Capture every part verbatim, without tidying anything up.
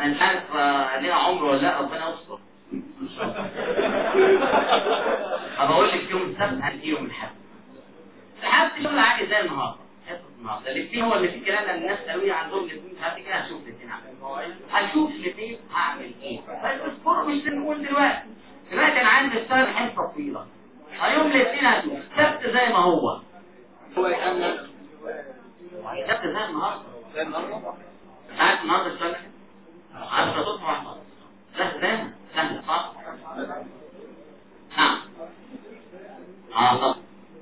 انا مش عارف لينا عمر ولا لا، ربنا يستر. بقول لك يوم السبت هنجي يوم الاحد. الاحد شغل عادي زي النهارده، حصه النهارده الاثنين هو اللي في كلام الناس قالوا لي عندهم الاثنين ساعات كده، هشوف الاثنين هعمل هشوف الاثنين هعمل ايه، بس اصبروا مش بنقول دلوقتي. دلوقتي انا عندي السنه حصه طويله، يوم الاثنين هشوف السبت زي ما هو هو يكمل السبت زي النهارده زي النهارده. عارف النهارده السنه عشرة صفحة سهلة سهلة صح؟ نعم اه طب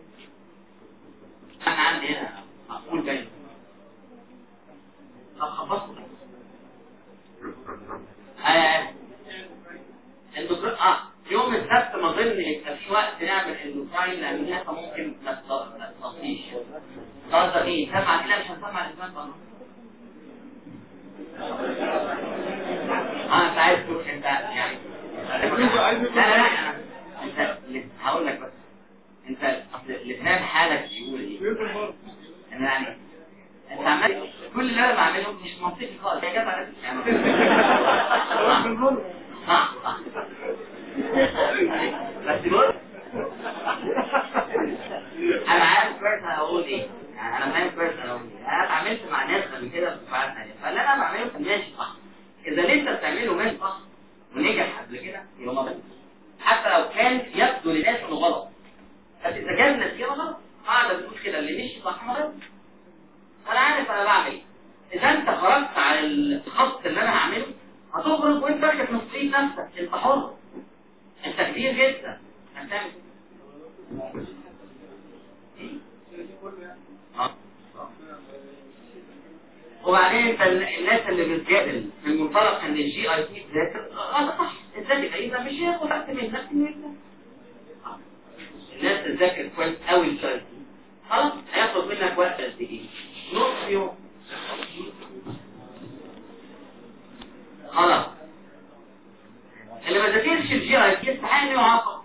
انا عندي هنا مقبول باين. طب خلصت اه الدكتور اه يوم السبت ما ظن يبقى في وقت نعمل اندوكراين لان لسه ممكن ما تصفيش. قصدك ايه؟ سمع كده مش هنسمع الاسمان بقى. اه انت عايز تروح انت يعني لا لا لا انت هقول لك بس انت اصل لسان حالك بيقول ايه؟ انا يعني انت عمال كل اللي انا بعمله مش منطقي خالص، هي جت على يعني صح صح بس بص انا عارف كويس انا هقول ايه، يعني انا فاهم كويس انا هقول ايه. انا اتعاملت مع ناس قبل كده في فعاليات ثانيه، فاللي انا بعمله ماشي صح. اذا اللي انت بتعمله ماشي صح ونجح قبل كده يبقى مظبوط، حتى لو كان يبدو للناس انه غلط، بس اذا كان النتيجه غلط قاعده بتقول كده اللي مشي صح غلط. انا عارف انا بعمل ايه. اذا انت خرجت على الخط اللي انا هعمله هتخرج وانت راجل مسؤولية نفسك، انت حر، انت كبير جدا هتعمل ايه؟ اه وبعدين انت الناس اللي بتجادل في المنطلق ان الجي اي تي ذاكر غلط صح، الذاكر ايضا مش هياخد وقت من نفس الوقت. الناس تذاكر كويس قوي الجي اي تي خلاص هياخد منك وقت قد ايه؟ نص يوم خلاص. اللي ما ذاكرش الجي اي تي يستحق انه يعاقب.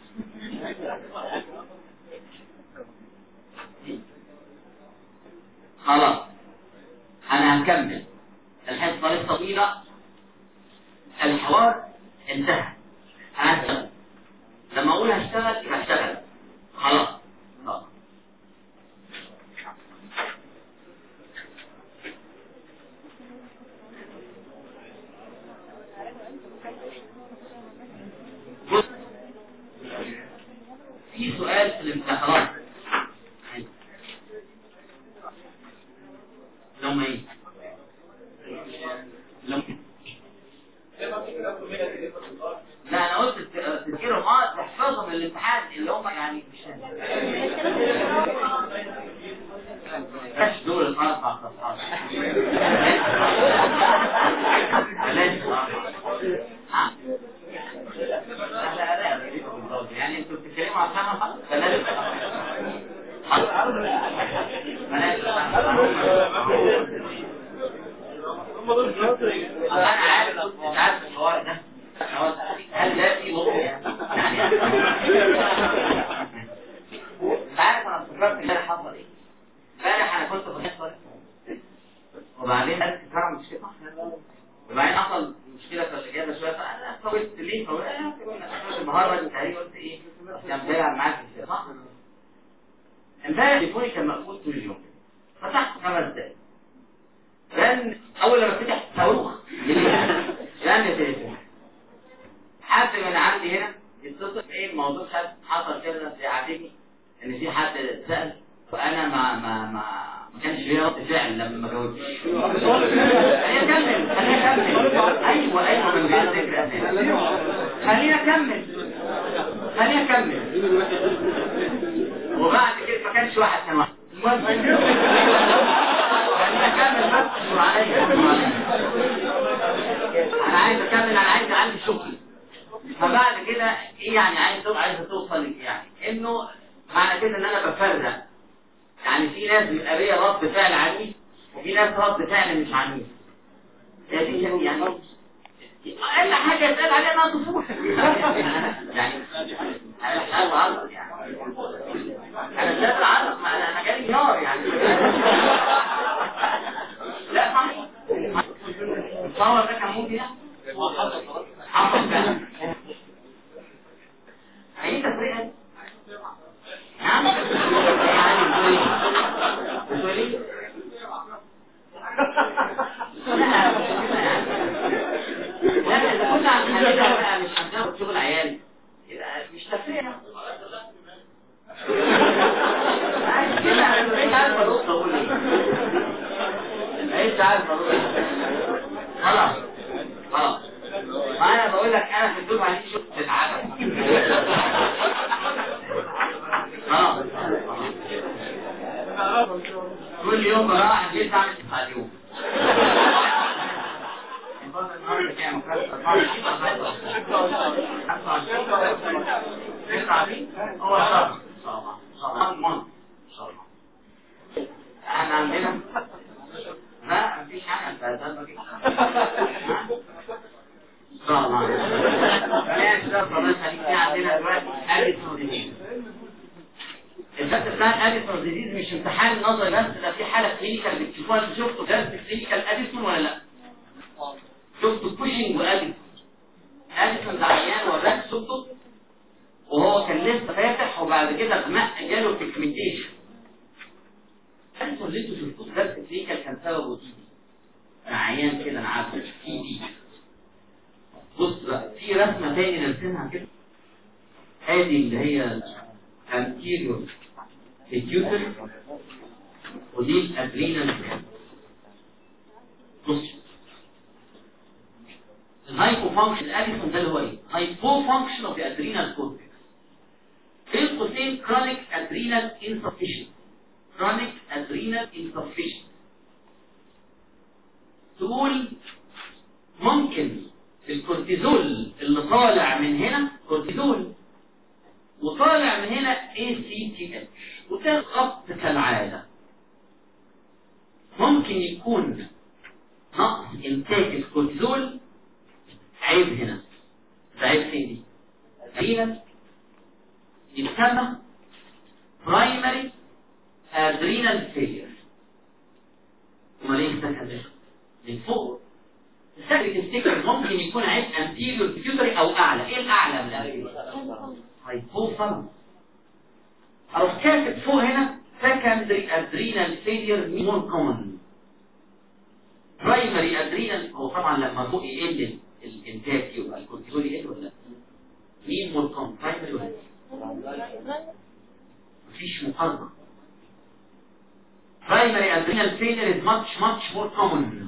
خلاص انا هكمل الحصه لسه طويله، الحوار انتهى. هشتغل لما اقول هشتغل هشتغل خلاص. خلاص بص في سؤال في الامتحانات لما ايه لما لا انا قلت تذكرهم اه تحفظهم من الامتحان اللي هم يعني مش بس دول الاربع صفحات بلاش ها لا لا لا يعني انتوا بتتكلموا عن حاجه بلاش انا عارف انت عارف الحوار ده هل ده في وضع يعني انت عارف انا افتكرت ان انا حصل ايه امبارح. انا كنت في الحصه وبعدين قالت الكرة مش كده وبعدين حصل مشكله في الاجابه شويه، فانا طولت ليه طولت النهارده انت هي قلت ايه كان بيلعب معاك في صح. امبارح تليفوني كان مقفول طول اليوم، فتحت خمس دقايق لان اول لما فتح صاروخ لان التليفون حد من عندي هنا يتصل ايه الموضوع مش عارف حصل كده عاتبني ان في حد سأل وانا ما ما ما ما كانش ليا رد فعل لما ما جاوبتش. خلينا اكمل خلينا اكمل ايوه ايوه من غير ذكر اسامي خلينا اكمل خلينا اكمل وبعد كده ما كانش واحد كان واحد المهم خلينا اكمل بس عليا انا عايز اكمل انا عايز عندي شغل. فبعد كده ايه يعني عايز عايز توصل يعني انه معنى كده ان انا بفرق يعني في ناس بيبقى ليا رد فعل عنيف وفي ناس رد فعل مش عنيف. دي يعني اقل حاجه يتقال عليها انها طفوله يعني انا مش عارف اعرف يعني انا مش عارف اعرف انا انا جالي نار يعني لا صحيح التصور ده كان ممكن تاخد شغل عيال يبقى مش تفريع. عايز كده مش عارف ارد اقول ايه، مش عارف ارد خلاص خلاص. ما انا بقول لك انا في الدور ما عنديش شغل تتعب خلاص. كل يوم بروح البيت اعمل تسعة يوم. النهارده كام؟ أربعة وعشرين خمسة وعشرين هو شهر ان شاء الله ان شاء الله ان شاء الله. احنا عندنا لا مفيش حاجه انت ده دي ان شاء الله. ماشي ده الله يخليك. في عندنا دلوقتي اديسون ديزيز. الدرس بتاع الاديسون ديزيز مش امتحان نظري بس، ده في حاله كلينيكال بتشوفوها. انتوا شفتوا درس كلينيكال اديسون ولا لا؟ شفتوا بوشنج واديسون. اديسون ده عيان وراك شفته وهو كان لسه فاتح وبعد كده غمق جاله بيجمنتيشن. اديسون اللي انتوا شفتوه درس كلينيكال كان سببه تي بي. انا عيان كده انا عارف تي بي. بص بقى في رسمه تاني نرسمها كده. ادي اللي هي anterior pituitary ودي الادرينال. بص الهايبو فانكشن الاديسون ده اللي هو ايه؟ هايبو فانكشن اوف ذا ادرينال كورتكس. بين قوسين chronic adrenal insufficiency. chronic adrenal insufficiency. تقول ممكن الكورتيزول اللي طالع من هنا كورتيزول وطالع من هنا إيه سي تي إتش وده خط كالعادة. ممكن يكون نقص انتاج الكورتيزول عيب هنا. ده عيب فين دي؟ هنا يسمى برايمري ادرينال فيلير. امال ايه ده من فوق؟ السكرة تفتكر ممكن يكون عيب انتيريور بيتيوتري او اعلى. ايه الاعلى من الانتيريور؟ هايبوثالاموس. اروح كاتب فوق هنا secondary adrenal failure more common. primary adrenal هو طبعا لما فوق يقل الانتاج يبقى الكورتيزول يقل ولا لا؟ مين more common؟ primary ولا لا؟ مفيش مقارنة. primary adrenal failure is much much more common.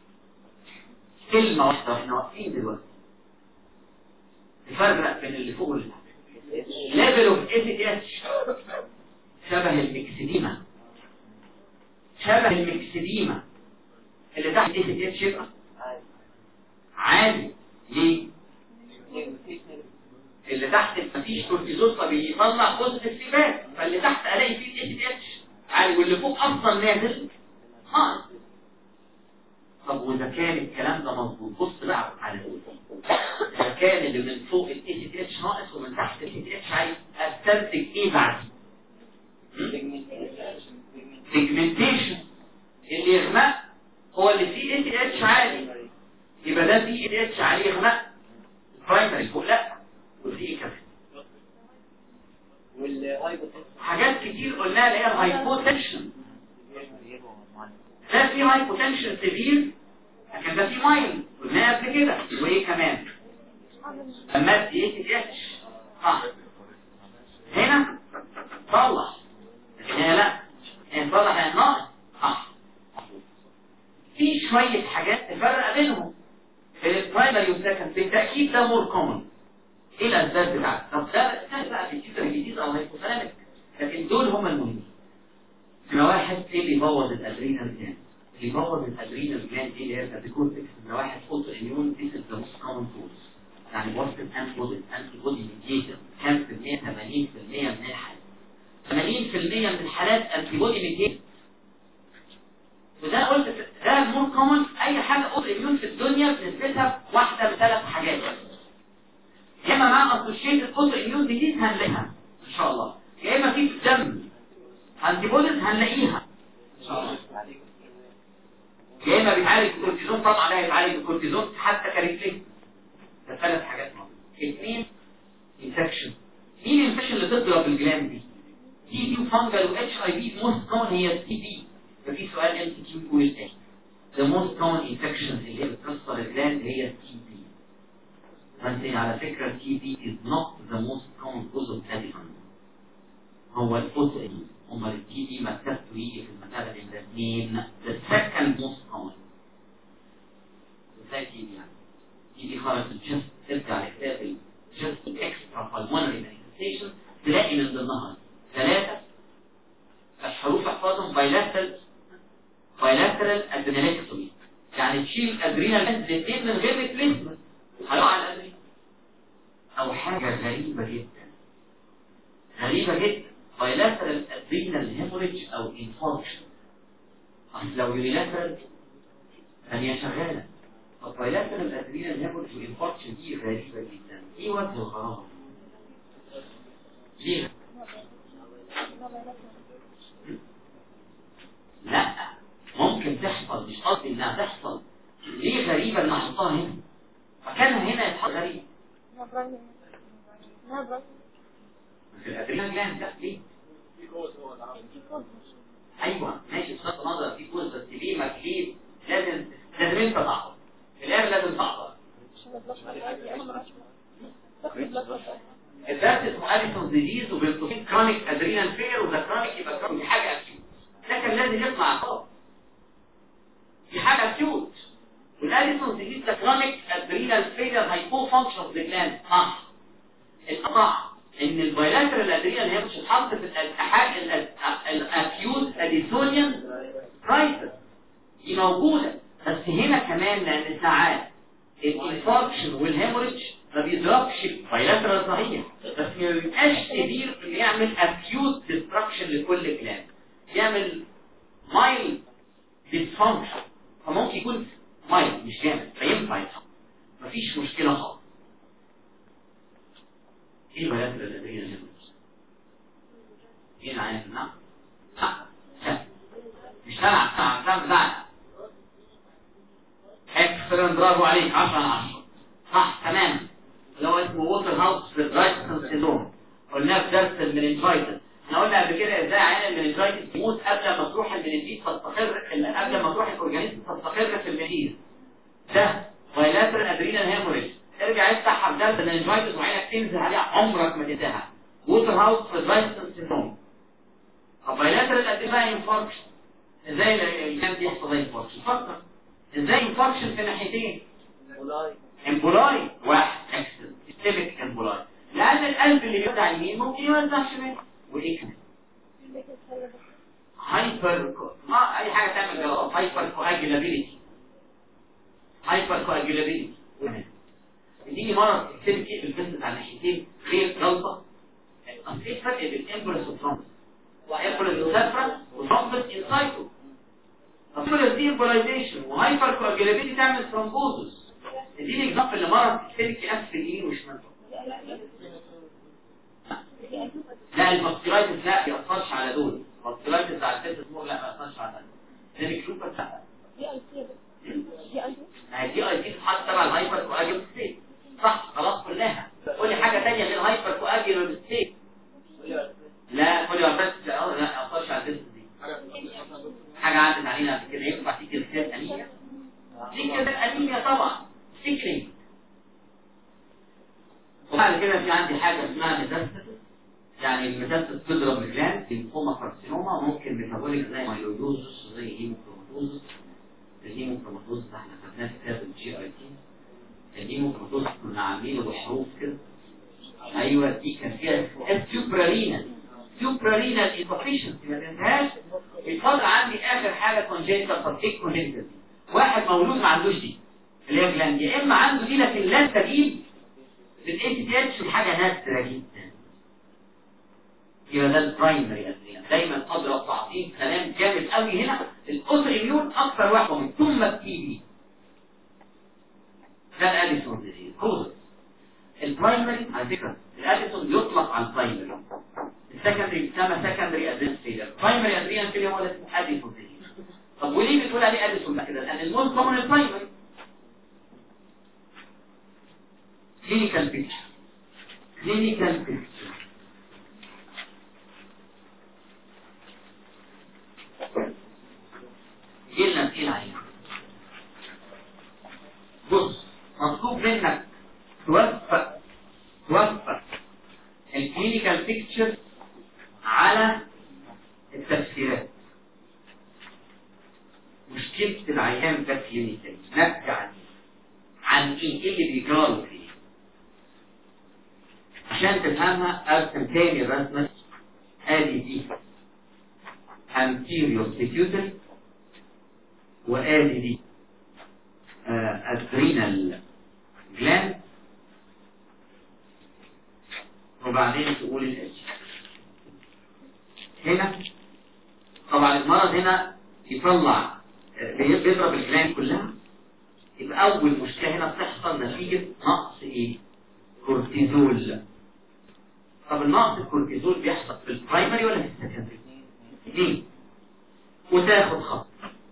كلمة واحدة واحنا واقفين دلوقتي نفرق بين اللي فوق واللي تحت. level of إيه سي تي إتش شبه الميكسديما. شبه الميكسديما اللي تحت إيه سي تي إتش يبقى عادي. ليه؟ اللي تحت مفيش كورتيزول فبيطلع بوزيتيف فيدباك، فاللي تحت الاقي فيه إيه سي تي إتش عادي واللي فوق اصلا نازل ناقص. طب واذا كان الكلام ده مظبوط بص بقى على دول. اذا كان اللي من فوق الإيه سي تي إتش ناقص ومن تحت الإيه سي تي إتش عايز استنتج ايه بعد؟ بيجمنتيشن. اللي يغمق هو اللي فيه إيه سي إتش عالي، يبقى ده فيه إيه سي إتش عليه يغمق. برايمري فوق لا ودي ايه كمان؟ حاجات كتير قلناها اللي هي الهايبوتنشن. ده فيه هايبوتنشن سيفير لكن ده فيه مايل قلناها قبل كده. وايه كمان؟ لما ادي إيه سي إتش صح هنا طلع لكن هنا لا، هنا طلع هنا ناقص صح. في شوية حاجات تفرق بينهم بين البرايمري والسكند. بالتأكيد ده مور كومن. ايه الاسباب بتاعته؟ طب ده سهل بقى في التيتر الجديد او هيبوثالاميك، لكن دول هم المهمين. نمرة واحد ايه اللي يبوظ الادرينال جلاند؟ اللي يبوظ الادرينال جلاند دي اللي هي الكورتكس. نمرة واحد اوتو اميون ديس ذا موست كومن كوز. يعني بوزيتيف انتي بودي انتي بودي ميديتد كام في المية؟ ثمانين في المية من الحالات. ثمانين في المية من الحالات انتي بودي ميديتد. وده قلت ده المور كومن. اي حاجه اوتو اميون في الدنيا بنسبتها واحده بثلاث حاجات. يا اما مع اسوشيتد اوتو اميون ديزيز هنلاقيها ان شاء الله، يا اما في الدم انتي بوديز هنلاقيها ان شاء الله، يا اما بيتعالج بالكورتيزون. طبعا لا يتعالج بالكورتيزون حتى كاريكلين. ده ثلاث حاجات موجوده. اثنين انفكشن. مين الانفكشن اللي تضرب الجلاند دي؟ تي بي وفانجل واتش اي في. موست كومن هي التي بي. ففي سؤال ام سي كيو يقول ايه؟ The most common infections اللي هي بتكسر الجلاند هي التي بي. بس على فكرة تي بي is not the most common cause of Addison. هو الفوتو إيميون. أمال التي بي مرتبته يجي في المسألة من الاثنين the second most common. ازاي تي بي يعني؟ تي بي خرج الجست ترجع لكتاب الجست اكسترا pulmonary manifestation تلاقي من ضمنها ثلاثة الحروف احفظهم bilateral bilateral adrenalectomy يعني تشيل ادرينال الاثنين من غير ريبليسمنت هيقع على الادرينال. او حاجة غريبة جدا غريبة جدا bilateral adrenal hemorrhage او infarction. اصل لو unilateral ثانية شغالة. طب bilateral adrenal hemorrhage و infarction دي غريبة جدا. ايه وجه الغرابة؟ ليه؟ لا ممكن تحصل مش قصدي انها تحصل. ليه غريبة ان احطها هنا؟ مكانها هنا يتحط غريب. في الادرينال جلاند لا ليه؟ ايوه ماشي بصرف النظر في كوز بس ليه ما ليه لازم لازم انت تعطل في الاخر لازم تعطل. الدرس اسمه اديسون ديزيز وبيبقى كرونيك ادرينال فيلر وده كرونيك يبقى كرونيك حاجه اكيوت لكن لازم يطلع خالص دي حاجه اكيوت. والاديسون ديزيز ده كرونيك ادرينال فيلر هايبو فانكشن اوف ذا جلاند صح. القطع ان البايلاترال ادرينال هي مش هتحط في الالتحاق الاكيوت اديسونيان كرايسيس دي موجوده بس هنا كمان لان ساعات الانفاركشن والهيموريدج ما بيضربش بايلاترال صحيح بس ما بيبقاش كبير انه يعمل اكيوت ديستراكشن لكل جلاند يعمل مايل ديسفانكشن فممكن يكون مايل مش جامد فينفع يتحط مفيش مشكله خالص. ايه البيلاترال الادرينال هيموريدج؟ ايه العيان النعم؟ لا مش هلعب ساعه ساعه بتاعنا اكسلنت برافو عليك عشرة على عشرة صح تمام اللي هو اسمه ووتر هاوس فيبرايتسون سيندروم قلناه في درس المننجايتس. احنا قلنا قبل كده ازاي عيان المننجايتس يموت قبل ما تروح المننجيت تستقر قبل ما تروح الاورجانيزم تستقر في المننجيت. ده بايلاترال ادرينال هيموريدج ارجع افتح درس المننجايتس وعينك تنزل عليها عمرك ما تنساها ووتر هاوس فيبرايتسون سيندروم. طب بايلاترال ادرينال انفاركشن ازاي الكلام دي يحصل انفاركشن؟ فكر ازاي انفاركشن في ناحيتين امبولاي امبولاي واحد اكسل سيستميك امبولاي لان القلب اللي بيوجع يمين ممكن يوزع شمال وايه كمان هايبر ما اي حاجه تعمل جواب هايبر كواجيلابيلتي هايبر كواجيلابيلتي دي مرض سيستميك ايه بالجسم على ناحيتين غير جلطه. اصل ايه الفرق بين الامبولس والترومبس؟ وامبولس وسافرا وترومبس انسايتو. طب دي امبولايزيشن وهايبر كواجيلابيلتي تعمل ثرومبوزس. اديني اكزامبل لمرض سيستميك في اليمين وشمال. لا الماستيرايتس لا بيأثرش على دول. الماستيرايتس على الفيس سمور لا ما بيأثرش على دول. لان الكلوبة لا دي اي سي دي اي سي تتحط تبع الهايبر كواجيلابيلتي صح خلاص كلها. قولي حاجة تانية غير هايبر كواجيلابيلتي. لا قولي بس لا ما بيأثرش على الفيس دي. حاجة عدت علينا قبل كده ينفع في كلمات أنيميا؟ في كلمات أنيميا طبعا سيكرينج. وبعد كده في عندي حاجة اسمها ميتاستاسيس يعني الميتاستاسيس تضرب الجلاند ليمفوما كارسينوما ممكن ميتابوليك زي مايلويدوزس زي هيموكروماتوزس. الهيموكروماتوزس ده احنا خدناه في كتاب الجي اي تي. الهيموكروماتوزس كنا عاملينه بحروف كده ايوه دي كان فيها سوبرارينال سوبرارينال انفكشنسي ما تنساهاش. الفضل عندي اخر حاجه كونجنتال طب ايه كونجنتال دي؟ واحد مولود ما عندوش دي اللي هي جلاند يا اما عنده دي لكن لا تجيب بالاي تي تي اتش حاجه نادره جدا يبقى ده البرايمري ادرينال. دايما اضرب تعطيل كلام جامد قوي هنا الاوتو اميون اكثر واحد من ثم التي بي ده الاديسون ديزيز كوزز. البرايمري على فكره الاديسون بيطلق على البرايمري السكندري بيسمى سكندري ادرينال فيلر. برايمري ادرينال فيلر هو اللي اسمه اديسون ديزيز. طب وليه بتقول عليه اديسون بقى كده؟ لان الموست كومن البرايمري. كلينيكال بيكتشر كلينيكال بيكتشر جيلنا تقيل عليك. بص مطلوب منك توزع تفسيرات. مشكلة العيان ده كلينيكالي ناتجة عن عن ايه؟ ايه اللي بيجراله فيه؟ عشان تفهمها ارسم تاني الرسمة. ادي دي anterior pituitary وادي دي adrenal gland وبعدين تقول الاتش. هنا طبعا المرض هنا يطلع بيضرب الجلاند كلها. يبقى اول مشكله هنا بتحصل نتيجه نقص ايه؟ كورتيزول. طب النقص الكورتيزول بيحصل في البرايمري ولا في السكندري؟ اثنين. وتاخد خط.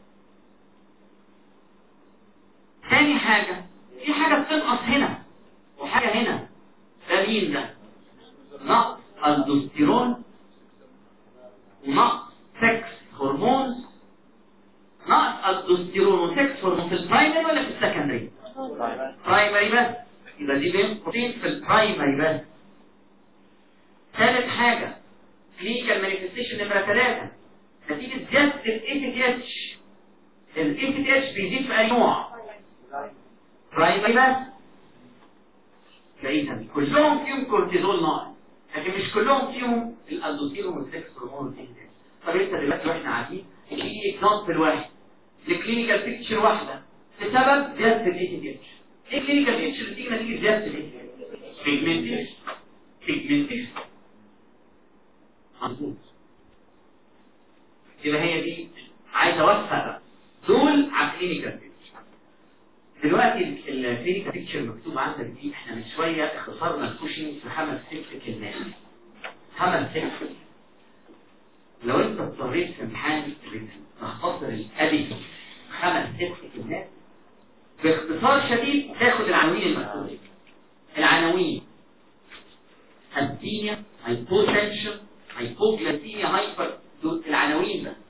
ثاني حاجه في حاجه بتنقص هنا وحاجه هنا. ده مين ده؟ نقص الدوستيرون ونقص سكس هرمون. نقص الدوستيرون وسكس هرمون في البرايمري ولا في السكندري؟ برايمري بس. يبقى دي بين قوسين في البرايمري بس. ثالث حاجه كلينيكال مانيفستيشن نمره ثلاثه نتيجه زياده الاي تي اتش. الاي تي اتش بيزيد في اي نوع؟ برايمري بس. فاذا كلهم فيهم كورتيزول ناقص لكن مش كلهم فيهم الالدوستيرون والسكس هرمون والتي اتش. طب انت دلوقتي واحنا قاعدين في اكزامبل واحد لكلينيكال بيكتشر واحده بسبب زياده الاي تي اتش. ايه كلينيكال بيكتشر اللي تيجي نتيجه زياده الاي تي اتش؟ بيجمنتيشن. بيجمنتيشن مظبوط. يبقى هي دي عايز اوفق دول على الكلينيكال بيكتشر. دلوقتي الكلينيكال بيكتشر مكتوب عندك دي احنا من شويه اختصرنا الكوشنج في خمس ست كلمات. خمس ست. لو انت اضطريت في امتحان تختصر الادي خمس ست كلمات باختصار شديد تاخد العناوين المكتوبه. العناوين الدينيا، هايبوتنشن، هايبوغلايسيميا، هايبر. العناوين ده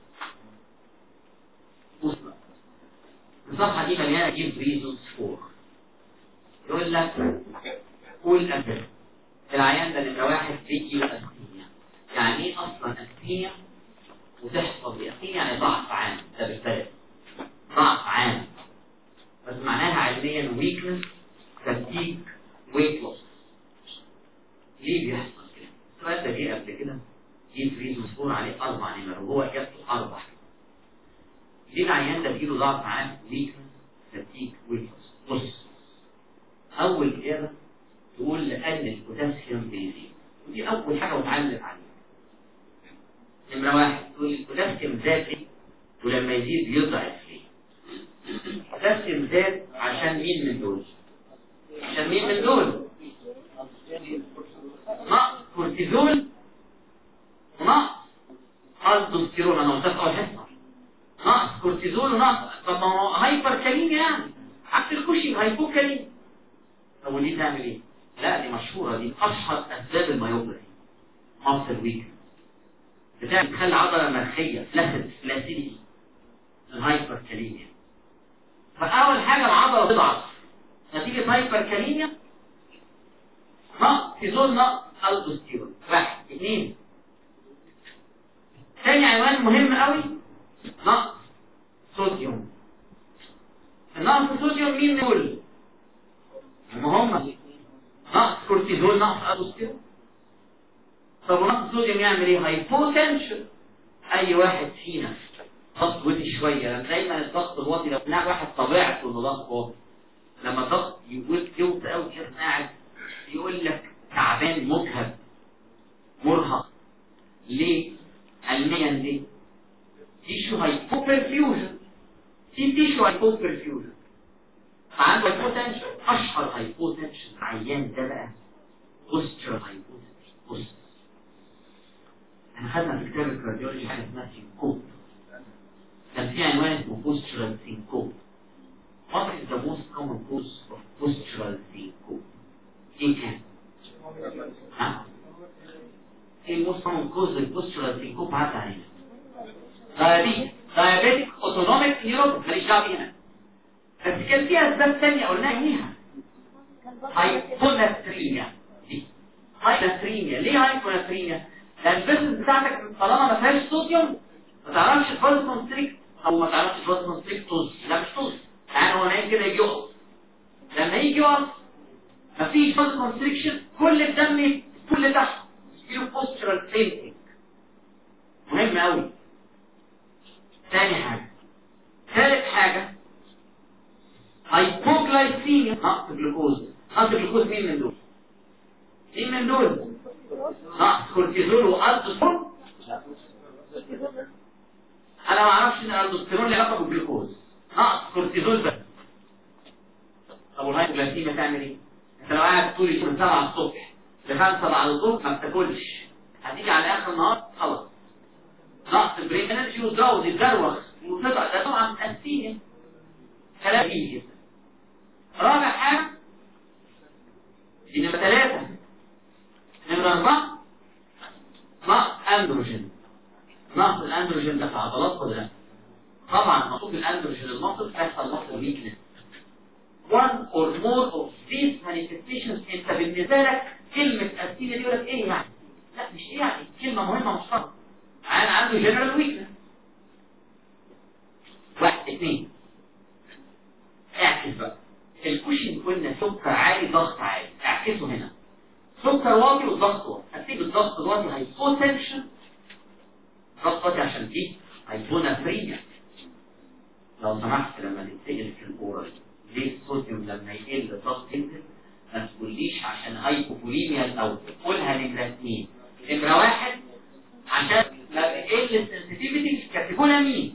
بص بقى الصفحه دي مليانه جيب ريزونز فور. يقول لك قول أبدا العيان ده نمره واحد بيجي اسكيميا. يعني ايه اصلا اسكيميا؟ وتحصل باسكيميا يعني ضعف عام. ده بالبلد ضعف عام بس معناها علميا ويكنس تفكيك ويت لوس. ليه بيحصل كده؟ السؤال ده جه قبل كده جه فريز مسؤول عليه اربع نمر وهو اجابته اربع. ليه العيان ده بيجيله ضعف عام ويكنس تفكيك ويت لوس؟ بص اول اجابه تقول لان البوتاسيوم بيزيد ودي اول حاجه متعلق عليها. نمره واحد تقول البوتاسيوم زاد ليه؟ ولما يزيد يضعف ليه؟ البوتاسيوم زاد عشان مين من دول؟ عشان مين من دول؟ نقص كورتيزول ونقص الدوستيرون. انا قلت لك اول حصه نقص كورتيزول ونقص. طب ما هو هايبر كاليميا يعني عكس الكوشنج هايبو كاليميا. طب ودي تعمل ايه؟ لا دي مشهوره، دي اشهر اسباب المايوباثي. ماسل ويك بتعمل تخلي عضله مرخيه فلاسيد فلاسيدي الهايبر كاليميا. فاول حاجه العضله تضعف نتيجه هايبر كاليميا. نقص كورتيزول نقص الدوستيرون. واحد اثنين. ثاني عنوان مهم قوي نقص صوديوم. النقص الصوديوم مين دول؟ هم نقص كورتيزول نقص الدوستيرون. طب ونقص الصوديوم يعمل ايه؟ هايبوتنشن. اي واحد فينا ضغط واطي شويه دايما الضغط الواطي لو هناك واحد طبيعته انه ضغط واطي لما الضغط يوطي قوي كده قاعد يقول لك تعبان مجهد مرهق. ليه؟ علميا ليه؟ تيشو هايبوبرفيوجن. في تيشو هايبوبرفيوجن فعنده هايبوتنشن. اشهر هايبوتنشن عيان ده بقى بوستشر هايبوتنشن. بص احنا خدنا في كتاب الكارديولوجي حاجه اسمها سينكوب. كان في عنوان اسمه بوستشرال سينكوب. What is the most common cause of postural syncope? ايه كان؟ ها؟ ايه الموست كومن كوز للبوستشرال سينكوب عدى علينا؟ دايابيتك دايابيتك اوتونوميك نيوروباثي ماليش دعوه بيها. بس كان فيها اسباب ثانيه قلناها ايها. هايبوناتريميا. دي هايبوناتريميا. ليه هايبوناتريميا؟ لان الفيسز بتاعتك طالما ما فيهاش صوديوم ما تعرفش الفاز كونستريكت او ما تعرفش الفاز كونستريكت طز. لا مش طز، يعني هو نايم كده يجي يقف، لما يجي يقف مفيش فاز كونستريكشن، كل الدم كل تحت يجيله بوسترال فينتنج. مهم قوي. ثاني حاجه، ثالث حاجه هايبوغلايسيميا، نقص الجلوكوز. نقص الجلوكوز مين من دول؟ مين من دول؟ نقص كورتيزول والدوستيرون. انا ما اعرفش ان الالدوستيرون له علاقه بالجلوكوز، نقص كورتيزول بس. طب والهايبوغلايسيميا تعمل ايه؟ انت لو قاعد طول اليوم من سبعة الصبح لخمسة بعد الظهر ما بتاكلش، هتيجي على اخر النهار خلاص نقص البرين انرجي وتزود يتدروخ وتطلع. ده طبعا تأثير كلام جديد. رابع حاجه دي نمرة ثلاثة. نمرة أربعة نقص أندروجين. نقص الأندروجين ده في عضلات ولا لا؟ طبعا نقص الأندروجين المصل بيحصل نقص ويكنس. one or more of these manifestations. انت بالنسبة لك كلمة أستينيا دي يقول لك ايه يعني؟ لا مش ايه يعني، كلمة مهمة مش فاضية. عين عنده جنرال ويكنس. واحد اثنين اعكس بقى. الكوشن قلنا سكر عالي ضغط عالي، اعكسه هنا. سكر واطي والضغط واطي، هتسيب الضغط الواطي هايبوتنشن، ضغط واطي عشان دي هايبونافريميا. لو سمحت لما تتسأل في الأورال ليه الصوديوم لما يقل الضغط ينزل، ما تقوليش عشان هايبوفوليميا الأول، قولها نمرة اثنين. نمرة واحد عشان ما يقل السنسيتيفيتي كاتيكولامين.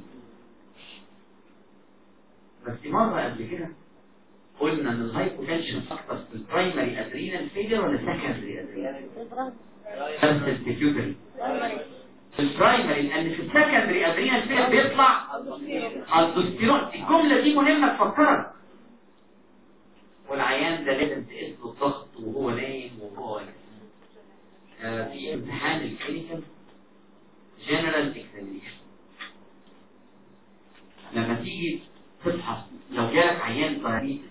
بس مرة قبل كده قلنا ان الهايبوتنشن اكتر في البرايمري ادرينال فيلير ولا السكندري ادرينال؟ البيتيوتري. في البرايمري، لان في السكندري ادرينال فيلير بيطلع الدوستيرون. الجمله دي مهمه تفكرك. والعيان ده لازم تقيس له الضغط وهو نايم وهو آه في امتحان الكلينيكال جنرال اكزامينيشن لما تيجي تفحص لو جالك عيان دايابيتس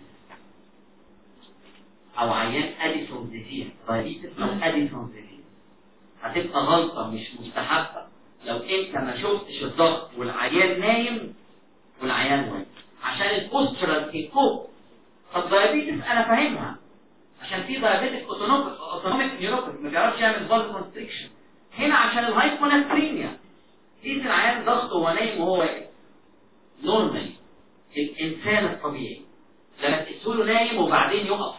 او عيان اديسون ديزيز، دايابيتس او اديسون ديزيز، هتبقى غلطه مش مستحبه لو انت ما شفتش الضغط والعيان نايم والعيان واقف، عشان البوسترال كيكو. فالدايابيتس انا فاهمها عشان في دايابيتس اوتونوميك اوتونوميك نيوروباثي ما بيعرفش يعمل فاز كونستريكشن. هنا عشان الهايبوناتريميا قيس العيان ضغطه وهو نايم وهو واقف نورمالي. الانسان الطبيعي لما تقيسه له نايم وبعدين يقف،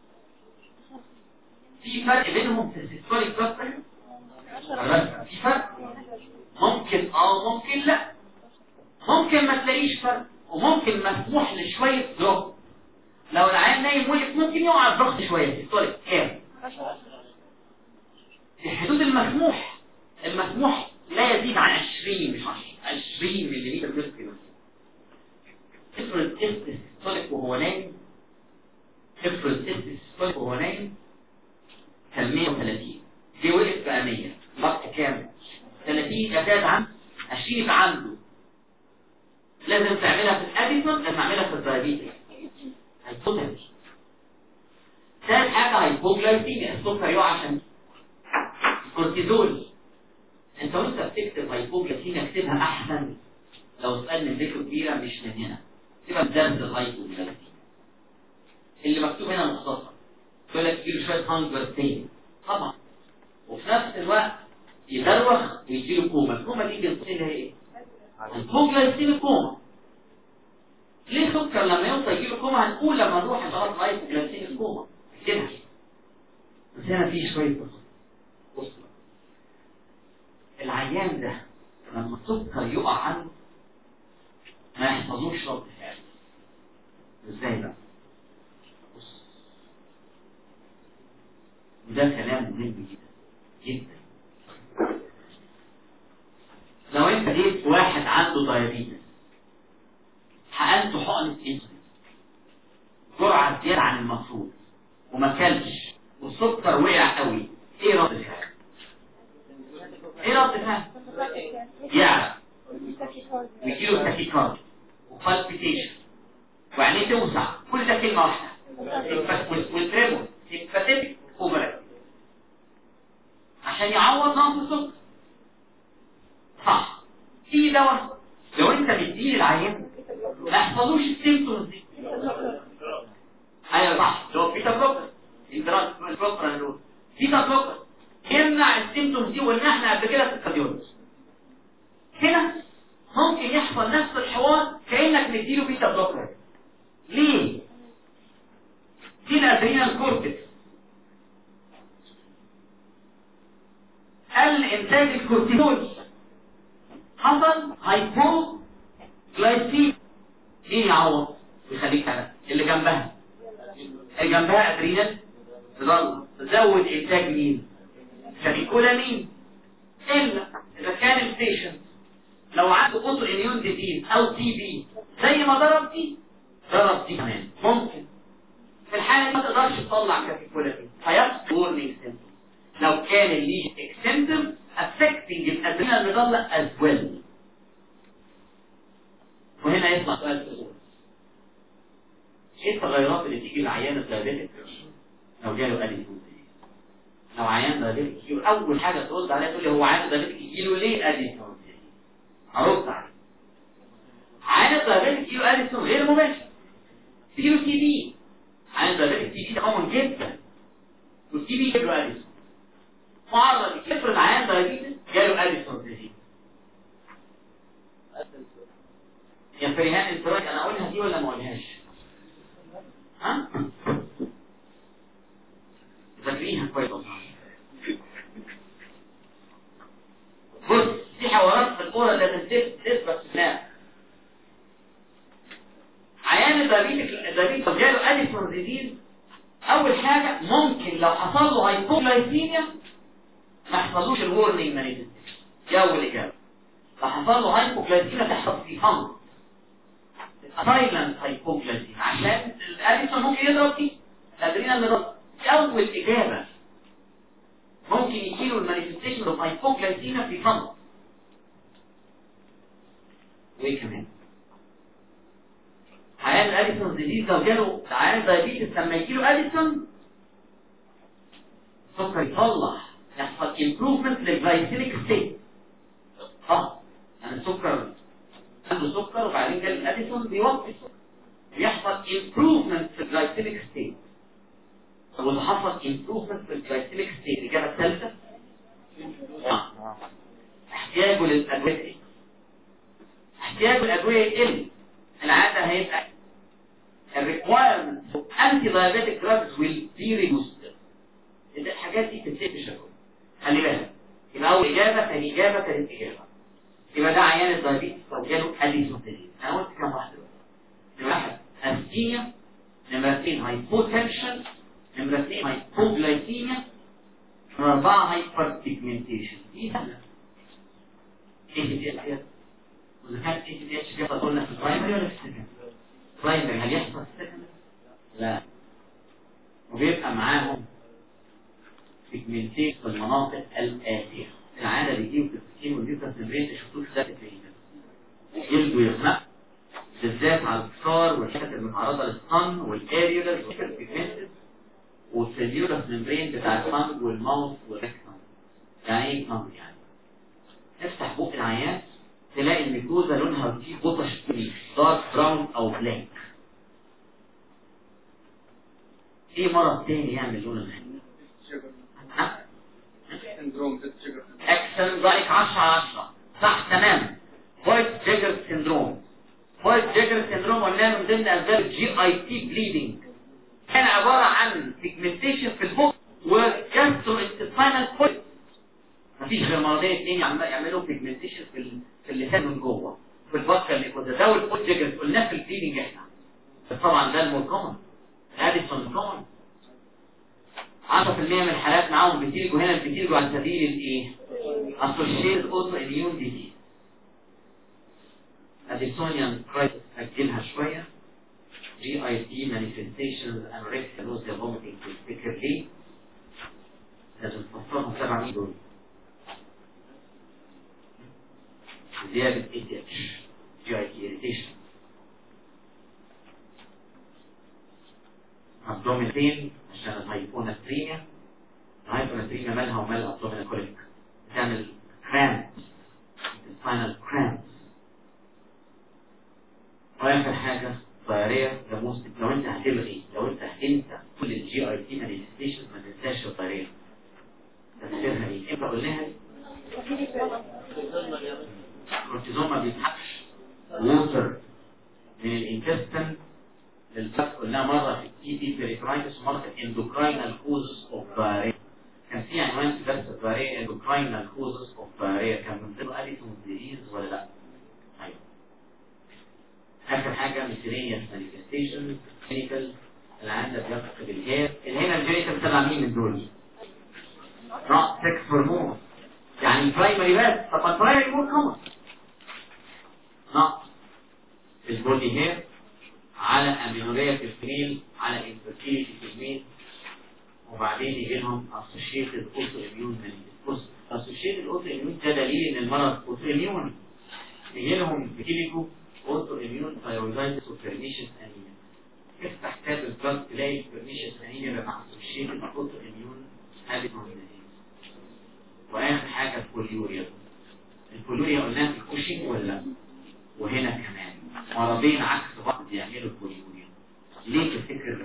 في فرق بينهم في السيستوليك بلاد بريشر؟ في فرق؟ ممكن اه ممكن لا، ممكن ما تلاقيش فرق، وممكن مسموح لشويه ضغط. لو العيان نايم وقف ممكن يقع الضغط شويه سيستوليك كام؟ في حدود المسموح. المسموح لا يزيد عن عشرين، مش عشرين، عشرين مللي متر. افرض قست السيستوليك وهو نايم، افرض قست السيستوليك وهو نايم كان مية وثلاثين، دي وقف بقى مية، ضغط كام؟ ثلاثين يزداد عن عشرين يبقى عنده. لازم تعملها في الاديسون، لازم تعملها في الدايابيتس. هيبوتنش. ثالث حاجه هايبوغلايسيميا، السكر يقع عشان كورتيزول. انت وانت بتكتب هايبوغلايسيميا اكتبها احسن لو سؤال من ذكر كبيره مش من هنا، تبقى بدرس الهايبوغلايسيميا. اللي مكتوب هنا مختصر، يقول لك يجيله شويه هانجر تاني طبعا، وفي نفس الوقت يدروخ ويجيله كوما. الكوما دي بنقولها ايه؟ هايبوغلايسيميا كوما. ليه سكر لما يوصل يجيله كوما؟ هنقول لما نروح خلاص هايبوغلايسيميا كوما كده. بس هنا في شويه بص، العيان ده لما السكر يقع عنده ما يحصلوش رد فعل. ازاي بقى؟ بص، وده كلام مهم جدا جدا. لو انت جيت واحد عنده دايابيتس حقنته حقنه انسولين جرعه زياده عن المفروض وما كلش والسكر وقع قوي، ايه رد الفعل؟ ايه رد الفعل؟ يعرف ويجيله تاكيكارد وبالبيتيشن وعينيه توسع، كل ده كلمه واحده والتريمور هيباتيك اوفر. عشان عشان يعوض نقص السكر. صح. في دواء لو انت مديه للعيان ما يحصلوش السيمتومز دي. ايوه صح، لو بيتا بلوكر الدراج البلوكر دول بيتا بلوكر يمنع السيمتومز دي، وقلنا احنا قبل كده في الكارديولوجي. هنا ممكن يحصل نفس الحوار كانك مديله بيتا بلوكر. ليه؟ دي الادرينال كورتكس قل انتاج الكورتيزول، حصل هايبو جلايسيميا. ايه يعوض ويخليك تعرف اللي جنبها اللي جنبها ادرينال تظل تزود انتاج مين؟ كابيكولامين. الا اذا كان البيشنت لو عنده اوتو اميون ديزيز او تي بي زي ما ضرب دي ضرب دي كمان، ممكن في الحاله دي ما تقدرش تطلع كابيكولامين فيحصل وورنينج سيمبتوم. لو كان الليجن اكستنسيف افكتنج الادرينال ميدالا از ويل. وهنا يطلع سؤال في الصوره، ايه التغيرات اللي تيجي للعيان الدايابيتيك لو جاله اديسون؟ لو عيان دايابيتيك يجيله اول حاجه ترد عليها تقول لي هو عيان دايابيتيك يجيله ليه اديسون؟ هرد عليه. عيان الدايابيتيك يجيله اديسون غير مباشر، يجيله تي بي. عيان دايابيتيك تي بي ده كومن جدا، والتي بي يجيله اديسون. معرض يفرض عيان دايابيتيك جاله اديسون ديزيز. يا فريهان انت رايك انا اقولها دي ولا ما اقولهاش؟ ها؟ فاكرينها كويس. بص في حوارات في الكوره لازم تثبت في الناس. عيان الدايابيتيك الدايابيتيك لو جاله اديسون ديزيز اول حاجه ممكن لو حصل له هايبوغلايسيميا ما يحصلوش الورنينج مانيفستيشن. دي اول اجابه. لو حصل له هايبوغلايسيميا تحصل في فم سايلنت هايبوغلايسيميا عشان الاديسون ممكن يضرب فيه الادرينال ميدالا. دي اول اجابه. ممكن يجيله المانيفستيشن اوف هايبوغلايسيميا في فم. وايه كمان؟ عيان الاديسون ديزيز لو جاله عيان دايابيتس لما يجيله اديسون السكر يطلع يحصل امبروفمنت للجلايسيميك ستيت. اه يعني السكر عنده سكر وبعدين جاله الاديسون بيوطي السكر بيحصل امبروفمنت في الجلايسيميك ستيت. طب وإذا حصل امبروفمنت في الجلايسيميك ستيت الإجابة الثالثة اه احتياجه للأدوية. احتياجه للأدوية يقل. العادة هيبقى الريكوايرمنت انتي دايابيتيك دراجز ويل بي ريدوست. الحاجات دي تتسيب بشكل. خلي بالك يبقى أول إجابة ثاني إجابة ثالث إجابة. يبقى ده عيان الدايابيتس لو جاله أديسون ديزيز. أنا قلت كام واحد دلوقتي؟ نمرة واحد أستيميا، نمرة اثنين هايبوتنشن، نمرة اثنين هايبوغلايسيميا، نمرة أربعة هايبر بيجمنتيشن. دي سهلة. ايه دي اتش وإذا كانت ايه دي اتش كده قلنا في البرايمري ولا في السكندري؟ برايمري هل يحصل في السكندري؟ لا. وبيبقى معاهم بيجمنتيشن في المناطق الآتية. العادة بيجيبوا في السكين والنيوكلاس ميمبرين تشوفوش ده تترينا. يلقوا يغمق بالذات على الفطار والحتت المتعرضة للصن والاريولر والبيجمنتد والسيليولر ميمبرين بتاع الفنج والماوس والريكتم. يعني ايه فنج؟ يعني افتح بوق العيان تلاقي الميكوزا لونها فيه بطش كبير دارك براون او بلاك. في مرض تاني يعمل لون الغامق. اكسن ضايق عشرة على عشرة. صح تمام. فايت جيجر سيندروم. فايت جيجر سيندروم قلنا من ضمن اسباب الجي اي تي بليدنج. كان عبارة عن بيجمنتيشن في البوك وجاسترو انتستينال فويد. مفيش غير مرضين اثنين يعملوا بيجمنتيشن في في اللسان من جوه في البطه اللي كنت ده والفوت جيجر قلنا في البليدنج احنا. بس طبعا ده الموركومن اديسون كومن. عشرة في المية من الحالات معاهم بتيجوا هنا بتيجوا على سبيل الايه؟ اسوشيتد اوتو اميون ديزيز. اديسونيان كرايسيس اجلها شويه. جي اي تي مانيفستيشنز انوركسيا نوزيا فوميتنج تفتكر ليه؟ لازم تفصلهم سبعة مية دول. زيادة اي تي اتش جي اي تي اريتيشن. ابدومين بين عشان الهايبوناتريميا الهايبرناتريميا مالها ومال الابدومينال كوليك؟ بتعمل كرامز، الفاينل كرامز. واخر حاجه ضريريه ده موست. لو انت هتلغي لو انت هتنسى كل الجي اي تي مانيفستيشنز ما تنساش الضريريه. تفسيرها ايه؟ امتى قلناها دي؟ الكورتيزون ما بيسحبش ووتر من الانتستين للبلد. قلناها مره في التي بي بيريترايتس ومره في الاندوكراينال كوزز اوف ضريريه. كان في عنوان في درس الضريريه اندوكراينال كوزز اوف ضريريه، كان من ضمن اديسون ديزيز ولا لا؟ ايوه. اخر حاجه ميثيلينيوس مانيفستيشن كلينيكال اللي عندك بيفقد الهير. الهنا الجينيتال بتطلع مين من دول؟ نقص سكس هرمون، يعني برايمري بس. طب ما البرايمري مور كومن. نقص البودي هير، على امينوريا في الفيميل، على انفيرتيليتي في الميل، وبعدين يجي لهم اسوشيتد اوتو اميون مانيفستيشن. اسوشيتد اوتو اميون ده دليل ان المرض اوتو اميون. يجي لهم فيتيليجو اوتو اميون ثايرويدايتس وبرنيشس انيميا. افتح كتاب البلد تلاقي برنيشس انيميا مع اسوشيتد اوتو اميون هابيتون ديزيز. واخر حاجه البوليوريا. البوليوريا قلناها في الكوشنج ولا لا؟ وهنا كمان مرضين عكس بعض بيعملوا البوليوريا. ليه تفتكر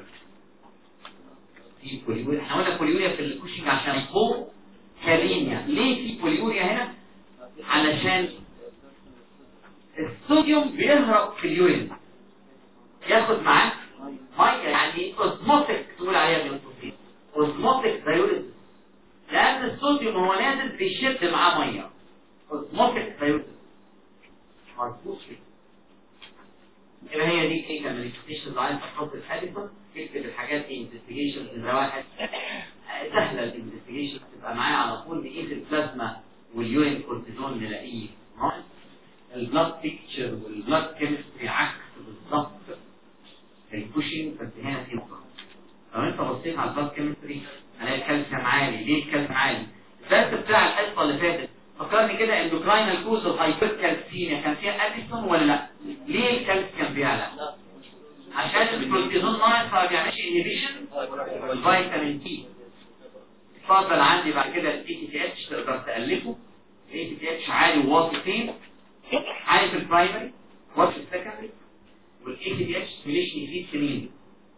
في بوليوريا؟ احنا قلنا بوليوريا في الكوشنج عشان فوق كاليميا. ليه في بوليوريا هنا؟ علشان الصوديوم بيهرب في اليورين، ياخد معاه ميه، يعني اوزموتيك تقول عليها بالانتوفين، اوزموتيك دايوريز. لان الصوديوم هو نازل بيشد معاه ميه، اوزموتيك دايوريز. مظبوط كده. يبقى هي دي كلينيكال مانيفستيشنز. عايز تحط الاديسون تكتب الحاجات دي انفستيجيشن نمره واحد. سهله الانفستيجيشن، تبقى معايا على طول نقيس البلازما واليورين كورتيزون نلاقيه ناقص. البلاد بيكتشر والبلاد كيمستري عكس بالظبط الكوشنج، بس هنا في نقطه. لو انت بصيت على البلاد كيمستري هلاقي الكالسيوم عالي. ليه الكالسيوم عالي؟ الدرس بتاع الحصه اللي فاتت فكرني كده، اندوكراينال كوز اوف هايبركالسيميا كان فيها اديسون ولا لا؟ ليه الكالسيوم بيعلى؟ عشان الكورتيزون ناقص ما بيعملش انهبيشن الفيتامين دي. اتفضل عندي بعد كده الاي تي تي اتش، تقدر تالفه. الاي تي تي اتش عالي وواطي فين؟ عالي في البرايمري واطي في السكندري. والاي تي تي اتش ستيميليشن يزيد في مين؟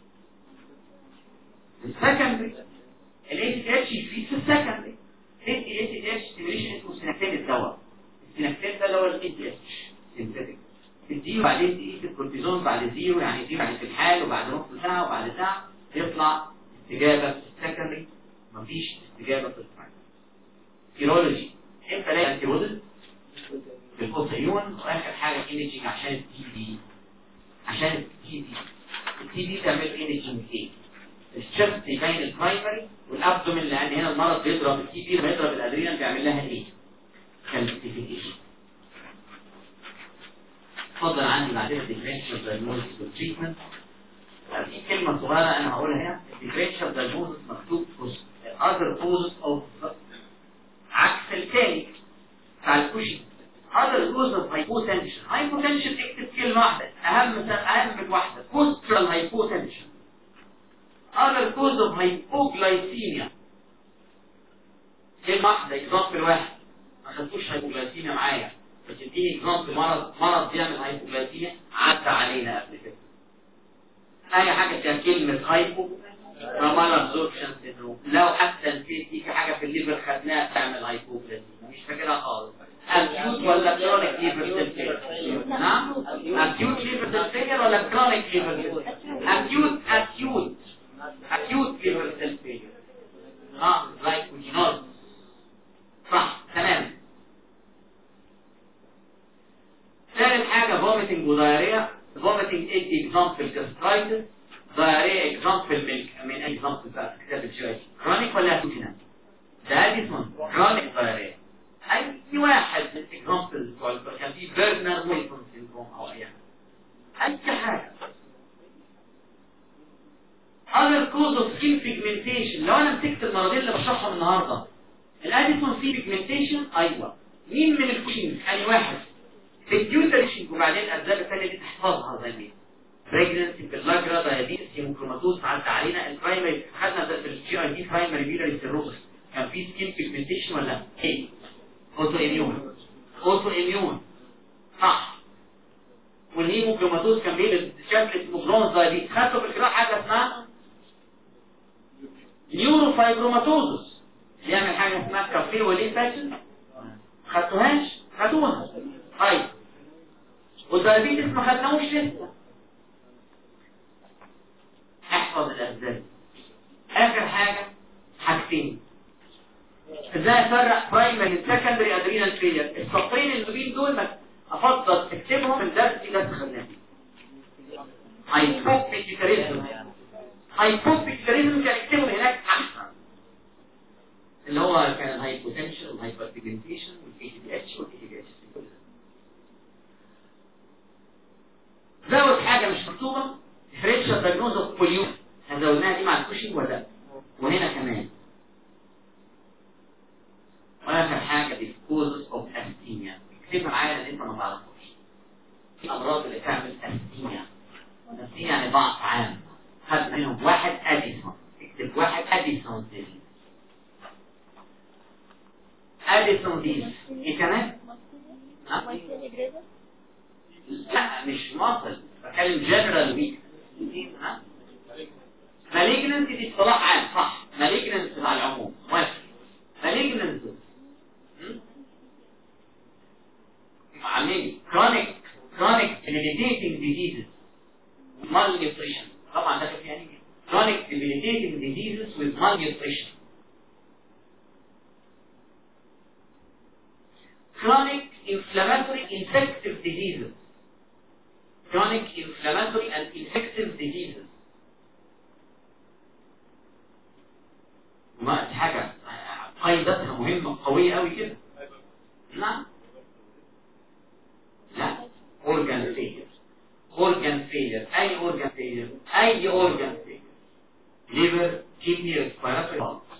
في السكندري. الاي تي تي اتش يزيد في السكندري. الاي تي تي اتش ستيميليشن اسمه سيناكتين الدواء. السيناكتين ده اللي هو الاي تي اتش سينثيتيك. تديه وبعدين تقيس الكورتيزون بعد زيرو، يعني زيرو يعني في الحال، وبعد نص ساعه وبعد ساعه يطلع استجابه في السكندري، مفيش استجابه في البرايمري. سيرولوجي امتى الاقي انتي بوديز؟ في الاوتيون. واخر حاجه ايميجنج عشان التي بي. عشان التي بي التي بي تعمل ايميجنج ايه؟ الشفت يبين البرايمري والابدومين، لان هنا المرض بيضرب التي بي لما يضرب الادرينال بيعمل لها ايه؟ كالسيفيكيشن. اتفضل عندي بعدين الديفرنشال دايجنوستس والتريتمنت. في كلمه صغيره انا هقولها هنا. الديفرنشال دايجنوستس مكتوب other causes of عكس الثاني بتاع الكوشنج. other causes of hypotension. hypotension اكتب كلمه واحده، اهم اهم من واحده، postural hypotension. other causes of hypoglycemia كلمه واحده، اكزامبل واحد. ما خدتوش هايبوجلايسيميا معايا، بس اديني اكزامبل مرض مرض بيعمل هايبوجلايسيميا عدى علينا قبل كده. اي حاجه فيها كلمه هايبو فمال ابزوربشن سيندروم. لو حتى نسيت دي حاجه في الليفر خدناها بتعمل هايبوجلايسيميا، مش فاكرها خالص. اكيوت ولا كرونيك ليفر سيل؟ نعم، اكيوت ليفر سيل ولا كرونيك ليفر سيل؟ اكيوت اكيوت اكيوت ليفر سيل. اه لايكوجينوز. صح تمام. ثالث حاجه فوميتنج ودايريا. فوميتنج ايه اكزامبل؟ جاسترايتس. دايريا اكزامبل من من اكزامبل بتاع كتاب الجي. كرونيك ولا اكيوت؟ ده اديسون كرونيك دايريا. اي واحد من اكزامبل بتوع كان في بيرنر ويلسون سيندروم او اي حاجه، اي حاجه. other cause of skin pigmentation. لو انا مسكت المرضين اللي بشرحهم النهارده، الاديسون في pigmentation، ايوه. مين من الكوشنج؟ اي واحد الديوتريشن. وبعدين الاسباب الثانيه دي تحفظها زي ما بريجنسي، بلاجرا، دايابيتس، هيموكروماتوز. عدى علينا البرايمري، خدنا في الجي اي دي برايمري بيلاري سيروسس كان في سكين بيجمنتيشن ولا لا؟ ايه؟ اوتو اميون اوتو اميون صح. والهيموجلوماتوز كان بيلد شكل اسمه برونز دايبيت. خدتوا في الجراحه حاجه اسمها نيوروفايبروماتوزس يعمل حاجه اسمها كافيه وليه فاشل. خدتوهاش؟ خدوها. طيب والدايبيتس ما خدناهوش لسه. احفظ الاسباب. اخر حاجه حاجتين. ازاي افرق برايمري من سكندري ادرينال فيلير؟ الصفين اللي بين دول ما افضل تكتبهم في الدرس دي بس خلينا. هايبوبيتيكاريزم هايبوبيتيكاريزم كان يكتبوا هناك احسن. اللي هو كان الهايبوتنشن والهايبربيجمنتيشن والاي تي بي اتش والاي تي بي اتش. زود حاجه مش مكتوبه ديفرنشال دايجنوز اوف بوليو. هزودناها دي مع الكوشنج ولا وهنا كمان. واخر حاجه دي كوزز اوف استيميا. اكتبها معايا لان انت ما تعرفوش. الامراض اللي تعمل استيميا. استيميا يعني ضعف عام. خد منهم واحد اديسون. اكتب واحد اديسون ديز. اديسون ديز ايه كمان؟ لا مش مصل. بتكلم جنرال ويك. ها؟ مالجننسي دي اصطلاح عام صح. مالجننسي على العموم. واحد مالجننسي عاملين chronic chronic debilitating diseases malnutrition. طبعا ده يعني chronic debilitating diseases with malnutrition. chronic inflammatory infective diseases. chronic inflammatory and infective diseases. ما حاجة قيدتها مهمة قوية قوي كده. نعم لا organ failure organ failure أي organ failure أي organ failure liver kidney respiratory heart.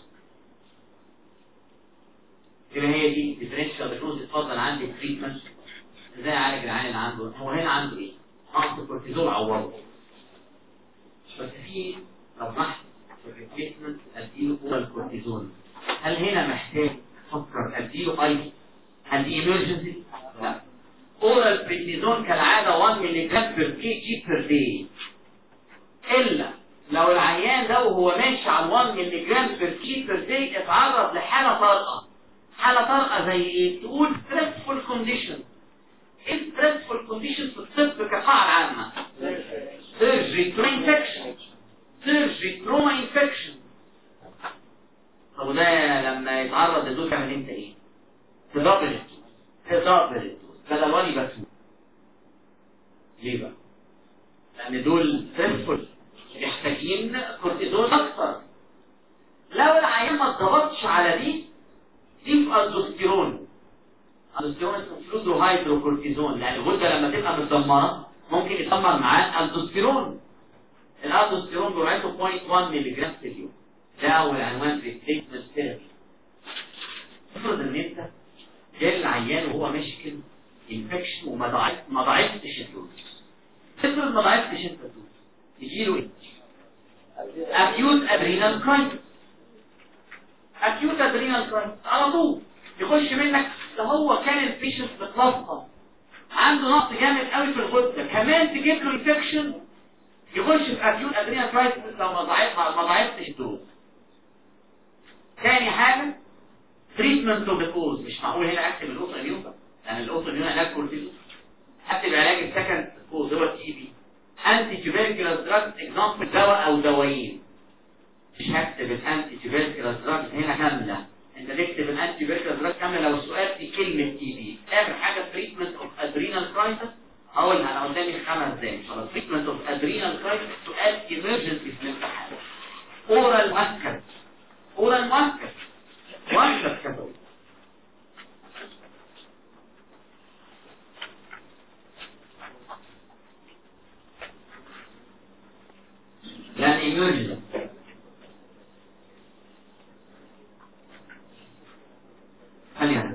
يبقى هي دي differential diagnosis. اتفضل عندي treatment. ازاي اعالج العيان اللي عنده؟ هو هنا عنده ايه؟ نقص الكورتيزول عوضه. بس في لو سمحت في الريبليسمنت اديله اورال كورتيزون. هل هنا محتاج افكر اديله اي؟ هل دي ايمرجنسي؟ لا. اورال بريدنيزون كالعاده واحد مللي جرام بير كي جي بير داي. الا لو العيان ده وهو ماشي على واحد مللي جرام بير كي بير داي اتعرض لحاله طارئه. حاله طارئه زي ايه؟ تقول ستريسفول كونديشن. ايه ستريسفول كونديشن في الطب كقاعده عامه؟ سيرجري تروما انفكشن. سيرجري تروما انفكشن. طب وده لما يتعرض لدول تعمل انت ايه؟ تدبل الدوز. تدبل الدوز بدل وان يبقى تو. ليه بقى؟ لان دول ستريسفول محتاجين كورتيزون اكتر. لو العيان ما اتضغطش على دي دي في الدوستيرون. الدوستيرون اسمه فلودرو هيدروكورتيزون. لان الغده لما تبقى متدمره ممكن يتدمر معاه الدوستيرون. الالدوستيرون جرعته صفر فاصلة واحد مللي جرام في اليوم. ده اول عنوان في التريتمنت ثيرابي. افرض ان انت جاي العيان وهو ماشي كده انفكشن وما ضاعت ما ضاعتش الدوز. افرض ما ضاعتش انت الدوز يجي له ايه؟ اكيوت ادرينال كرايسيس. اكيوت ادرينال كرايسيس على طول يخش منك. ده هو كان البيشنت متلصق عنده نقص جامد قوي في الغده كمان تجيب له انفكشن يخش في اكيوت ادرينال كرايسيس لو ما ضاعت ما ضاعتش الدوز. ثاني حاجه تريتمنت اوف ذا كوز. مش معقول هنا اكتب الاوتو اميون لان الاوتو اميون علاج كورتيزون. اكتب علاج السكند كوز هو التي بي. انتي تيوبركلوز دراج اكزامبل دواء او دوايين. مش هكتب الانتي تيوبركلوز دراج هنا كامله. انت تكتب الانتي تيوبركلوز دراج كامله لو السؤال في كلمه تي بي. اخر حاجه تريتمنت اوف ادرينال كرايسيس. هقولها انا قدامي خمس دقايق. خلاص تريتمنت اوف ادرينال كرايسيس سؤال ايمرجنسي في الامتحان. اورال ماسكت. اورال ماسكت ماسكت كتب. يعني ايمرجنسي. خلينا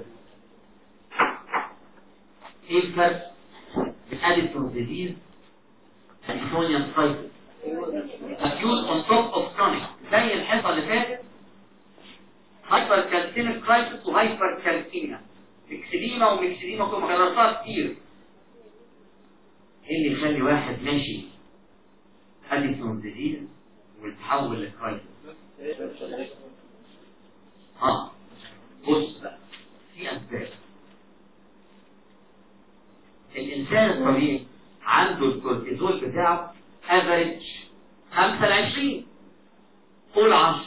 ايه الفرق بين اديسون ديزيز اديسونيان كرايسيس؟ acute on top of chronic زي الحصه اللي فاتت. هايبر كالسيميك كرايسيس وهايبر كالسيميا، اكسديما وميكسديما كلهم جربتها كتير. ايه اللي يخلي واحد ماشي اديسون ديزيز ويتحول لكرايسيس؟ اه بص بقى، في اسباب. الانسان الطبيعي عنده الكورتيزول بتاعه افريج خمسة لعشرين، قول عشرة،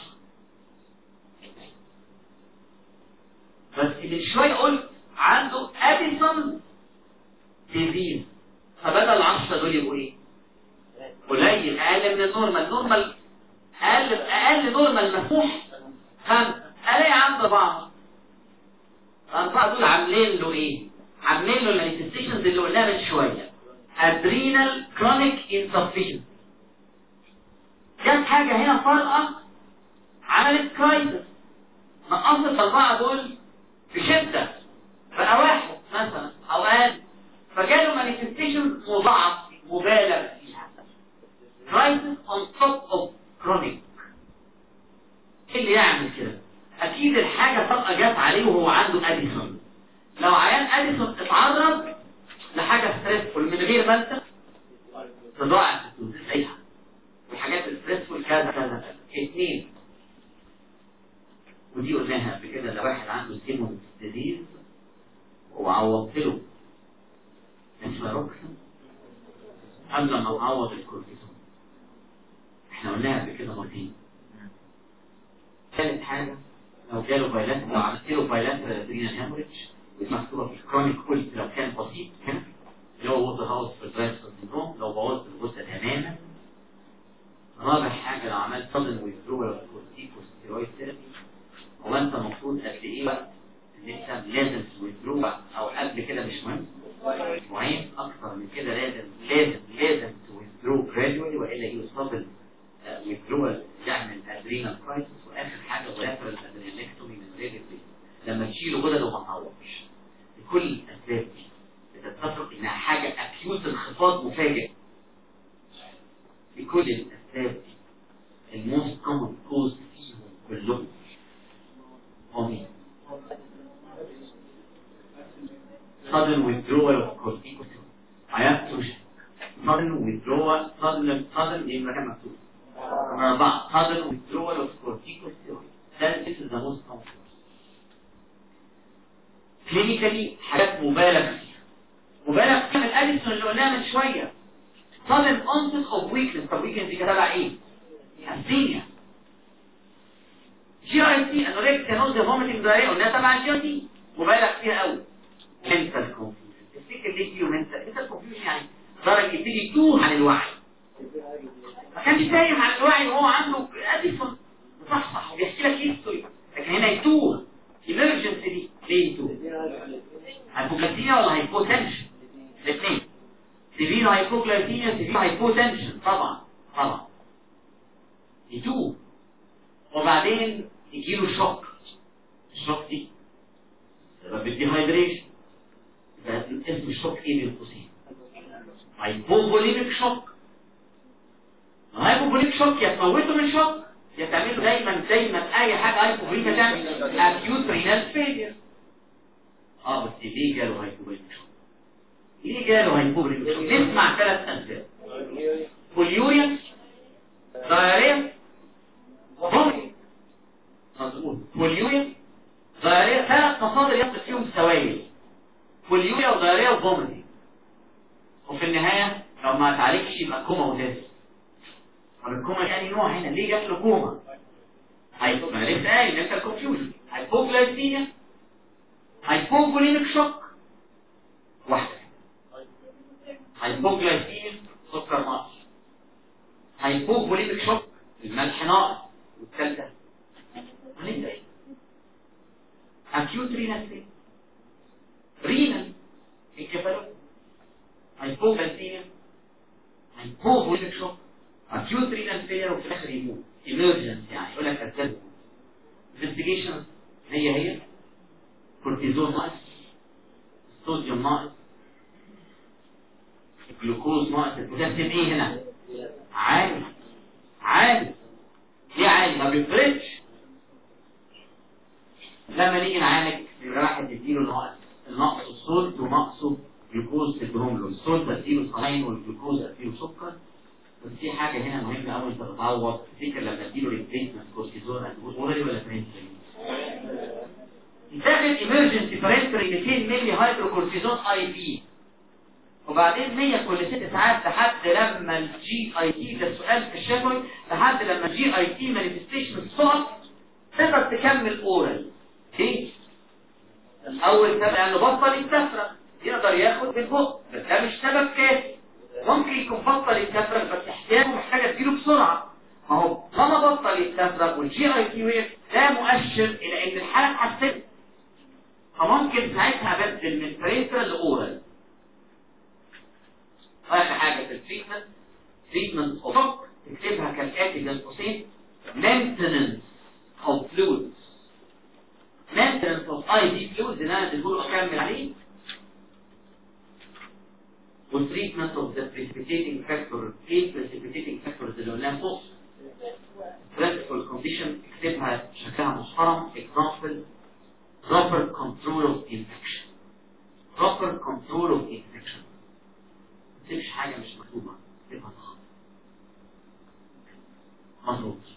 بس من شوية قلت عنده اديسون ديزيز، فبدل عشرة دول يبقوا ايه؟ قليل، اقل من النورمال. النورمال اقل اقل نورمال مسموح خمسة، الاقي عنده اربعة. الاربعة دول عاملين له ايه؟ عاملين له المانيفستيشنز اللي قلناها من شوية، ادرينال كرونيك انسفشنسي. جت حاجة هنا فرقة عملت كرايسيس، نقصت الاربعة دول في شدة، بقى واحد مثلا او اقل، فجاله مانيفستيشنز مضاعف مبالغ فيها، كرايسيس اون توب اوف كرونيك. ايه اللي يعمل كده؟ اكيد الحاجة فجأة جت عليه وهو عنده اديسون. لو عيان اديسون اتعرض لحاجة ستريسفول من غير ما انت تضاعف تلاقيها، والحاجات الستريسفول كذا كذا. اثنين، ودي قلناها قبل كده، لو واحد عنده سيمون ديزيز وعوضت له انفلاروكسين قبل ما نعوض الكورتيزون، احنا قلناها قبل كده مرتين. ثالث حاجة، لو جاله بايلات، لو عملت له بايلات ادرينال هاموريدج مكتوبة في الكرونيك قلت لو كان بسيط كان اللي هو ووتر هاوس في البرايسون سيندروم، لو بوظت الجثة تماما. رابع حاجة، لو عملت صدن ويزرول كورتيكوستيرويد ثيرابي، هو انت المفروض قد ايه وقت ان انت لازم تويزرو، او قبل كده مش مهم، اسبوعين، اكثر من كده لازم لازم لازم تويزرو جرادوالي، والا يوصل ويزرو يعمل ادرينال كرايسيس. واخر حاجة غلافر الادرينالكتومي من غير البيت، لما تشيله غدد وما تعوضش. كل الاسباب دي بتتفق انها حاجة اكيوت انخفاض مفاجئ. بكل الاسباب دي الموست كومن كوز فيهم كلهم هو مين؟ sudden withdrawal of corticosteroid. عيان توش sudden withdrawal sudden sudden ايه مكان مكتوب أربعة sudden withdrawal of corticosteroid. ده this is the most common cause. clinically حاجات مبالغ فيها، مبالغ فيها. الأديسون اللي قلناها من شوية sudden onset of weakness. طب weakness دي كتابع ايه؟ أسينيا. جي اي تي انوركسيا نوزيا فوميتنج دايريا قلناها تبع الجي اي تي، مبالغ فيها قوي. mental confusion. تفتكر ليه فيه mental mental confusion؟ يعني درجة يبتدي يتوه عن الوعي، ما كانش تايه عن الوعي وهو عنده اديسون مصحصح وبيحكي لك هيستوري، لكن هنا يتوه. emergency دي ليه يتوه؟ هايبوكلاسيميا ولا هايبوتنشن؟ الاثنين. سيفير هايبوكلاسيميا سيفير هايبوتنشن، طبعا طبعا يتوه. وبعدين يجيله شوك. الشوك دي سبب الديهايدريشن، اسم الشوك ايه بين قوسين؟ هايبوفوليميك شوك. الهايبوفوليميك شوك يا تموته من شوك، يا تعمله دايما دايما اي حاجه هايبوفوليميك تعمل اكيوت رينال فيلير. اه بس ليه جاله هايبوفوليميك شوك؟ ليه جاله هايبوفوليميك شوك؟ نسمع ثلاث اسباب: بوليوريا، دايريا، وفوميتنج. مظبوط، بوليوريا دايريا، ثلاث مصادر يصل فيهم سوائل، بوليوريا ودايريا وفوميتنج. وفي النهايه لو ما تعالجش يبقى كوما وداس. طب الكوما يعني نوع هنا ليه جات له كوما؟ هايبو ما لسه قايل انت الكونفيوجن، هايبوغلايسيميا، هايبوفوليميك شوك، واحده هايبوغلايسيميا سكر ناقص، هايبوفوليميك شوك الملح ناقص، والثالثه هنبدا ايه؟ اكيوت رينال فيلير، رينال انكفالوباثي، هايبوغلايسيميا، هايبوفوليميك شوك، اكيوت رينال فيلير، وفي الاخر يموت. emergency يعني يقول لك اسباب انفستيجيشن هي هي كورتيزون ناقص، الصوديوم ناقص، الجلوكوز ناقص، البوتاسيوم ايه هنا؟ عالي. عالي ليه عالي؟ ما بيفرقش. لما نيجي نعالج يبقى واحد نديله ناقص النقص السولت ونقصه جلوكوز تديهم له، السولت اديله صلاين والجلوكوز اديله سكر. بس في حاجه هنا مهمه قوي انت بتعوض، تفتكر لما اديله ريبليسمنت كورتيزون اديله اورالي ولا برينتري؟ يتاخد ايمرجنسي برينتري مئتين مللي هيدروكورتيزون اي بي، وبعدين مية كل ست ساعات لحد لما الجي اي تي، ده السؤال في الشفوي، لحد لما الجي اي تي مانيفستيشن تقف تقدر تكمل اورال. ليه؟ اول سبب انه بطل يستفرغ، يقدر ياخد بالبق، بس ده مش سبب كافي. ممكن يكون بطل يستفرغ بس احتياجه محتاجه تجيله بسرعه. ما هو لما بطل يستفرغ والجي اي تي وقف، ده مؤشر الى ان الحاله اتحسنت، فممكن ساعتها ابدل من برينترال لاورال. اخر حاجه في التريتمنت، تريتمنت اوف تكتبها كالاتي بين قوسين: maintenance of fluids، maintenance of اي دي fluids اللي انا بقول اكمل عليه، والتريتمنت اوف ذا precipitating factor. ايه precipitating factors اللي قلناها فوق؟ stressful condition اكتبها شكلها محترم. example: proper control of infection، proper control of infection. ما تكتبش حاجه مش مكتوبه، اكتبها صح مظبوط.